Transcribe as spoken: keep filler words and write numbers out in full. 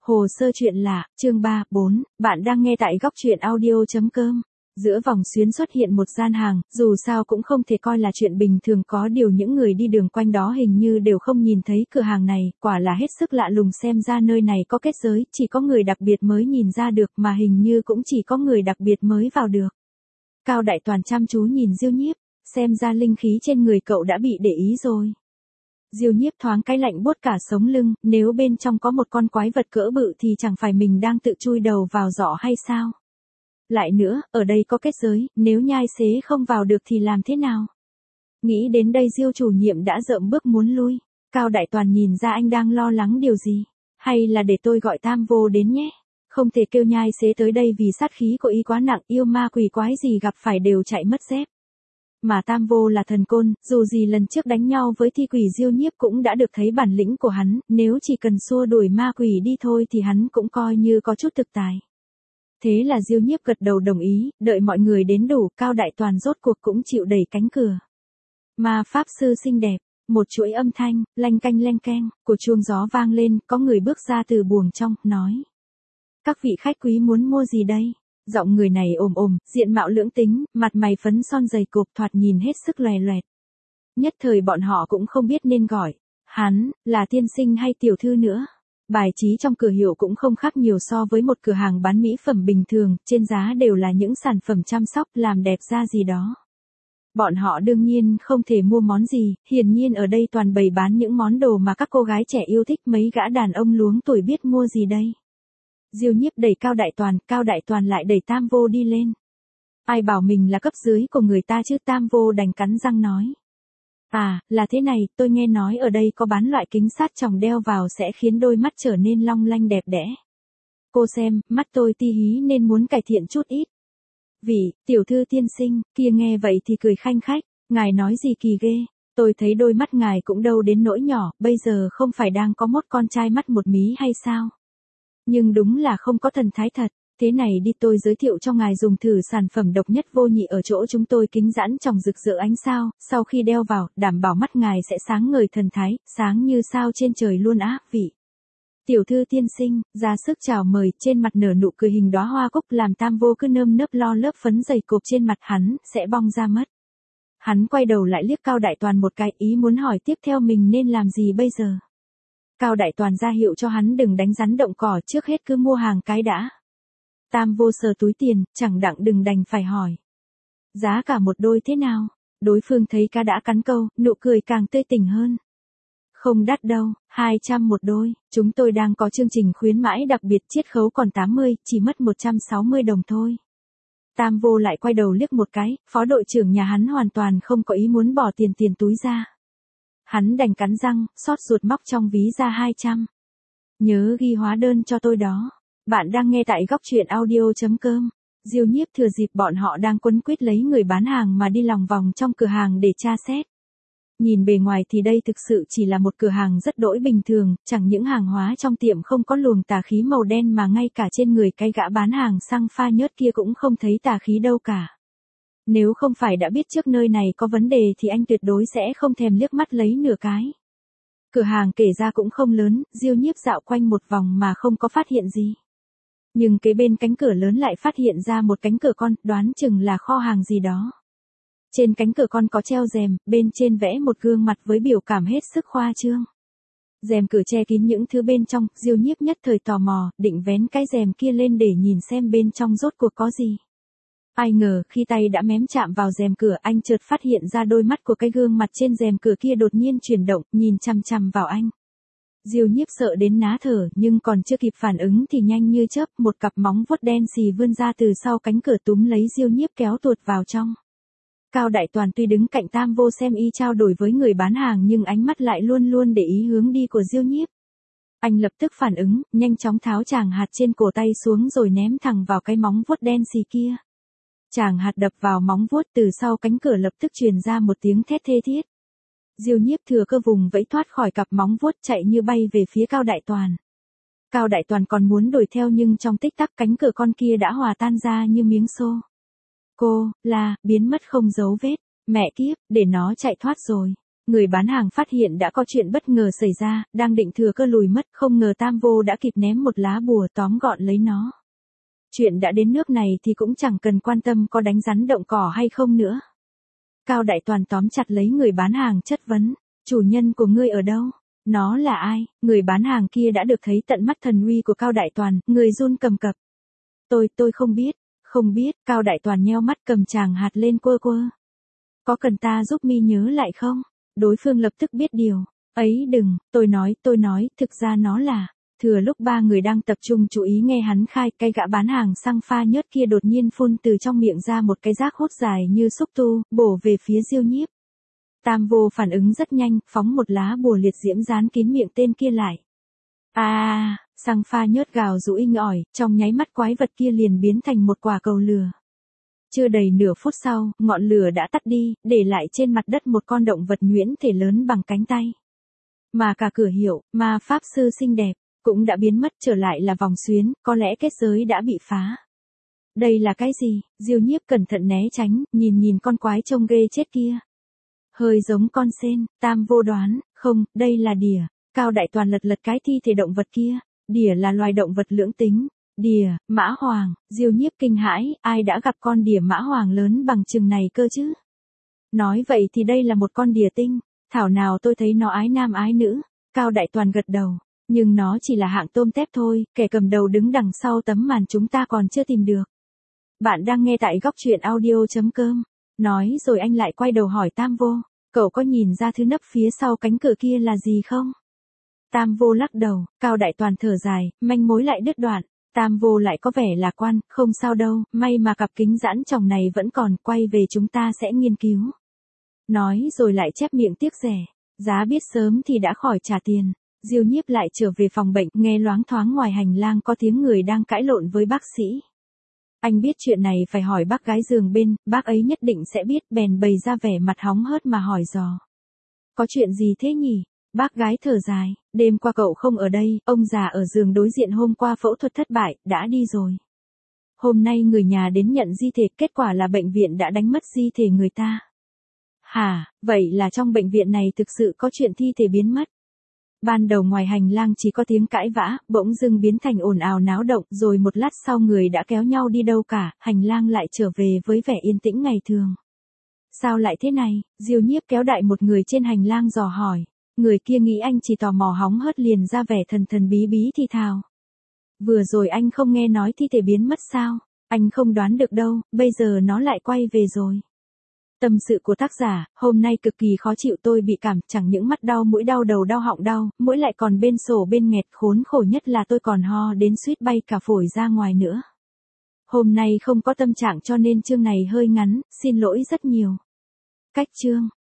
Hồ sơ chuyện lạ, chương ba, bốn, bạn đang nghe tại góc truyện audio.com. Giữa vòng xuyến xuất hiện một gian hàng, dù sao cũng không thể coi là chuyện bình thường, có điều những người đi đường quanh đó hình như đều không nhìn thấy cửa hàng này, quả là hết sức lạ lùng, xem ra nơi này có kết giới, chỉ có người đặc biệt mới nhìn ra được, mà hình như cũng chỉ có người đặc biệt mới vào được. Cao Đại Toàn chăm chú nhìn Diêu Nhiếp, xem ra linh khí trên người cậu đã bị để ý rồi. Diêu Nhiếp thoáng cái lạnh buốt cả sống lưng, nếu bên trong có một con quái vật cỡ bự thì chẳng phải mình đang tự chui đầu vào giỏ hay sao? Lại nữa, ở đây có kết giới, nếu nhai xế không vào được thì làm thế nào? Nghĩ đến đây Diêu chủ nhiệm đã rợm bước muốn lui. Cao Đại Toàn nhìn ra anh đang lo lắng điều gì. Hay là để tôi gọi Tam Vô đến nhé? Không thể kêu nhai xế tới đây vì sát khí của y quá nặng, yêu ma quỷ quái gì gặp phải đều chạy mất dép. Mà Tam Vô là thần côn, dù gì lần trước đánh nhau với thi quỷ Diêu Nhiếp cũng đã được thấy bản lĩnh của hắn, nếu chỉ cần xua đuổi ma quỷ đi thôi thì hắn cũng coi như có chút thực tài. Thế là Diêu Nhiếp gật đầu đồng ý, đợi mọi người đến đủ, Cao Đại Toàn rốt cuộc cũng chịu đẩy cánh cửa. Ma pháp sư xinh đẹp, một chuỗi âm thanh, lanh canh leng keng, của chuông gió vang lên, có người bước ra từ buồng trong, nói. Các vị khách quý muốn mua gì đây? Giọng người này ồm ồm, diện mạo lưỡng tính, mặt mày phấn son dày cộp, thoạt nhìn hết sức loè loẹt. Nhất thời bọn họ cũng không biết nên gọi hắn là tiên sinh hay tiểu thư nữa. Bài trí trong cửa hiệu cũng không khác nhiều so với một cửa hàng bán mỹ phẩm bình thường, trên giá đều là những sản phẩm chăm sóc làm đẹp da gì đó. Bọn họ đương nhiên không thể mua món gì, hiển nhiên ở đây toàn bày bán những món đồ mà các cô gái trẻ yêu thích, mấy gã đàn ông luống tuổi biết mua gì đây. Diêu Nhiếp đẩy Cao Đại Toàn, Cao Đại Toàn lại đẩy Tam Vô đi lên. Ai bảo mình là cấp dưới của người ta chứ? Tam Vô đành cắn răng nói. À, là thế này, tôi nghe nói ở đây có bán loại kính sát tròng đeo vào sẽ khiến đôi mắt trở nên long lanh đẹp đẽ. Cô xem, mắt tôi ti hí nên muốn cải thiện chút ít. Vị, tiểu thư tiên sinh, kia nghe vậy thì cười khanh khách, ngài nói gì kỳ ghê, tôi thấy đôi mắt ngài cũng đâu đến nỗi nhỏ, bây giờ không phải đang có một con trai mắt một mí hay sao? Nhưng đúng là không có thần thái thật. Thế này đi, tôi giới thiệu cho ngài dùng thử sản phẩm độc nhất vô nhị ở chỗ chúng tôi, kính giãn tròng rực rỡ ánh sao, sau khi đeo vào, đảm bảo mắt ngài sẽ sáng ngời thần thái, sáng như sao trên trời luôn á. Vị tiểu thư tiên sinh, ra sức chào mời, trên mặt nở nụ cười hình đóa hoa cúc, làm Tam Vô cứ nơm nớp lo lớp phấn dày cộp trên mặt hắn, sẽ bong ra mất. Hắn quay đầu lại liếc Cao Đại Toàn một cái, ý muốn hỏi tiếp theo mình nên làm gì bây giờ. Cao Đại Toàn ra hiệu cho hắn đừng đánh rắn động cỏ, trước hết cứ mua hàng cái đã. Tam Vô sờ túi tiền, chẳng đặng đừng đành phải hỏi. Giá cả một đôi thế nào? Đối phương thấy cá đã cắn câu, nụ cười càng tươi tỉnh hơn. Không đắt đâu, hai trăm một đôi, chúng tôi đang có chương trình khuyến mãi đặc biệt, chiết khấu còn tám mươi, chỉ mất một trăm sáu mươi đồng thôi. Tam Vô lại quay đầu liếc một cái, phó đội trưởng nhà hắn hoàn toàn không có ý muốn bỏ tiền tiền túi ra. Hắn đành cắn răng, xót ruột móc trong ví ra hai trăm. Nhớ ghi hóa đơn cho tôi đó. Bạn đang nghe tại góc truyện audio.com. Diêu Nhiếp thừa dịp bọn họ đang quấn quýt lấy người bán hàng mà đi lòng vòng trong cửa hàng để tra xét. Nhìn bề ngoài thì đây thực sự chỉ là một cửa hàng rất đỗi bình thường, chẳng những hàng hóa trong tiệm không có luồng tà khí màu đen mà ngay cả trên người cái gã bán hàng xăng pha nhớt kia cũng không thấy tà khí đâu cả. Nếu không phải đã biết trước nơi này có vấn đề thì anh tuyệt đối sẽ không thèm liếc mắt lấy nửa cái. Cửa hàng kể ra cũng không lớn, Diêu Nhiếp dạo quanh một vòng mà không có phát hiện gì. Nhưng kế bên cánh cửa lớn lại phát hiện ra một cánh cửa con, đoán chừng là kho hàng gì đó. Trên cánh cửa con có treo rèm, bên trên vẽ một gương mặt với biểu cảm hết sức khoa trương. Rèm cửa che kín những thứ bên trong, Diêu Nhiếp nhất thời tò mò, định vén cái rèm kia lên để nhìn xem bên trong rốt cuộc có gì. Ai ngờ, khi tay đã mém chạm vào rèm cửa, anh chợt phát hiện ra đôi mắt của cái gương mặt trên rèm cửa kia đột nhiên chuyển động, nhìn chằm chằm vào anh. Diêu Nhiếp sợ đến ná thở, nhưng còn chưa kịp phản ứng thì nhanh như chớp, một cặp móng vuốt đen xì vươn ra từ sau cánh cửa túm lấy Diêu Nhiếp kéo tuột vào trong. Cao Đại Toàn tuy đứng cạnh Tam Vô xem y trao đổi với người bán hàng nhưng ánh mắt lại luôn luôn để ý hướng đi của Diêu Nhiếp. Anh lập tức phản ứng, nhanh chóng tháo tràng hạt trên cổ tay xuống rồi ném thẳng vào cái móng vuốt đen xì kia. Tràng hạt đập vào móng vuốt, từ sau cánh cửa lập tức truyền ra một tiếng thét thê thiết. Diêu Nhiếp thừa cơ vùng vẫy thoát khỏi cặp móng vuốt, chạy như bay về phía Cao Đại Toàn. Cao Đại Toàn còn muốn đuổi theo nhưng trong tích tắc cánh cửa con kia đã hòa tan ra như miếng xô. Cô, là, biến mất không dấu vết, mẹ kiếp, để nó chạy thoát rồi. Người bán hàng phát hiện đã có chuyện bất ngờ xảy ra, đang định thừa cơ lùi mất, không ngờ Tam Vô đã kịp ném một lá bùa tóm gọn lấy nó. Chuyện đã đến nước này thì cũng chẳng cần quan tâm có đánh rắn động cỏ hay không nữa. Cao Đại Toàn tóm chặt lấy người bán hàng chất vấn, chủ nhân của ngươi ở đâu? Nó là ai? Người bán hàng kia đã được thấy tận mắt thần uy của Cao Đại Toàn, người run cầm cập. Tôi, tôi không biết, không biết, Cao Đại Toàn nheo mắt cầm chàng hạt lên quơ quơ. Có cần ta giúp mi nhớ lại không? Đối phương lập tức biết điều. Ấy đừng, tôi nói, tôi nói, thực ra nó là. Thừa lúc ba người đang tập trung chú ý nghe hắn khai, cây gã bán hàng xăng pha nhớt kia đột nhiên phun từ trong miệng ra một cái rác hốt dài như xúc tu, bổ về phía Diêu Nhiếp. Tam Vô phản ứng rất nhanh, phóng một lá bùa liệt diễm dán kín miệng tên kia lại. À, xăng pha nhớt gào rũ inh ỏi, trong nháy mắt quái vật kia liền biến thành một quả cầu lửa. Chưa đầy nửa phút sau, ngọn lửa đã tắt đi, để lại trên mặt đất một con động vật nhuyễn thể lớn bằng cánh tay. Mà cả cửa hiệu, ma pháp sư xinh đẹp, cũng đã biến mất, trở lại là vòng xuyến, có lẽ kết giới đã bị phá. Đây là cái gì? Diêu Nhiếp cẩn thận né tránh, nhìn nhìn con quái trông ghê chết kia. Hơi giống con sên, Tam Vô đoán, không, đây là đỉa. Cao Đại Toàn lật lật cái thi thể động vật kia, đỉa là loài động vật lưỡng tính. Đỉa, mã hoàng, Diêu Nhiếp kinh hãi, ai đã gặp con đỉa mã hoàng lớn bằng chừng này cơ chứ? Nói vậy thì đây là một con đỉa tinh, thảo nào tôi thấy nó ái nam ái nữ. Cao Đại Toàn gật đầu, nhưng nó chỉ là hạng tôm tép thôi, kẻ cầm đầu đứng đằng sau tấm màn chúng ta còn chưa tìm được. Bạn đang nghe tại góc truyện audio chấm com. Nói rồi anh lại quay đầu hỏi Tam Vô, cậu có nhìn ra thứ nấp phía sau cánh cửa kia là gì không? Tam Vô lắc đầu, Cao Đại Toàn thở dài, manh mối lại đứt đoạn. Tam Vô lại có vẻ lạc quan, không sao đâu, may mà cặp kính giãn tròng này vẫn còn, quay về chúng ta sẽ nghiên cứu. Nói rồi lại chép miệng tiếc rẻ, giá biết sớm thì đã khỏi trả tiền. Diêu Nhiếp lại trở về phòng bệnh, nghe loáng thoáng ngoài hành lang có tiếng người đang cãi lộn với bác sĩ. Anh biết chuyện này phải hỏi bác gái giường bên, bác ấy nhất định sẽ biết, bèn bày ra vẻ mặt hóng hớt mà hỏi dò. Có chuyện gì thế nhỉ? Bác gái thở dài, đêm qua cậu không ở đây, ông già ở giường đối diện hôm qua phẫu thuật thất bại, đã đi rồi. Hôm nay người nhà đến nhận di thể, kết quả là bệnh viện đã đánh mất di thể người ta. Hả, vậy là trong bệnh viện này thực sự có chuyện thi thể biến mất. Ban đầu ngoài hành lang chỉ có tiếng cãi vã, bỗng dưng biến thành ồn ào náo động, rồi một lát sau người đã kéo nhau đi đâu cả, hành lang lại trở về với vẻ yên tĩnh ngày thường. Sao lại thế này? Diêu Nhiếp kéo đại một người trên hành lang dò hỏi. Người kia nghĩ anh chỉ tò mò hóng hớt liền ra vẻ thần thần bí bí thì thào. Vừa rồi anh không nghe nói thi thể biến mất sao? Anh không đoán được đâu, bây giờ nó lại quay về rồi. Tâm sự của tác giả, hôm nay cực kỳ khó chịu, tôi bị cảm, chẳng những mắt đau mũi đau đầu đau họng đau, mũi lại còn bên sổ bên nghẹt, khốn khổ nhất là tôi còn ho đến suýt bay cả phổi ra ngoài nữa. Hôm nay không có tâm trạng cho nên chương này hơi ngắn, xin lỗi rất nhiều. Cách chương.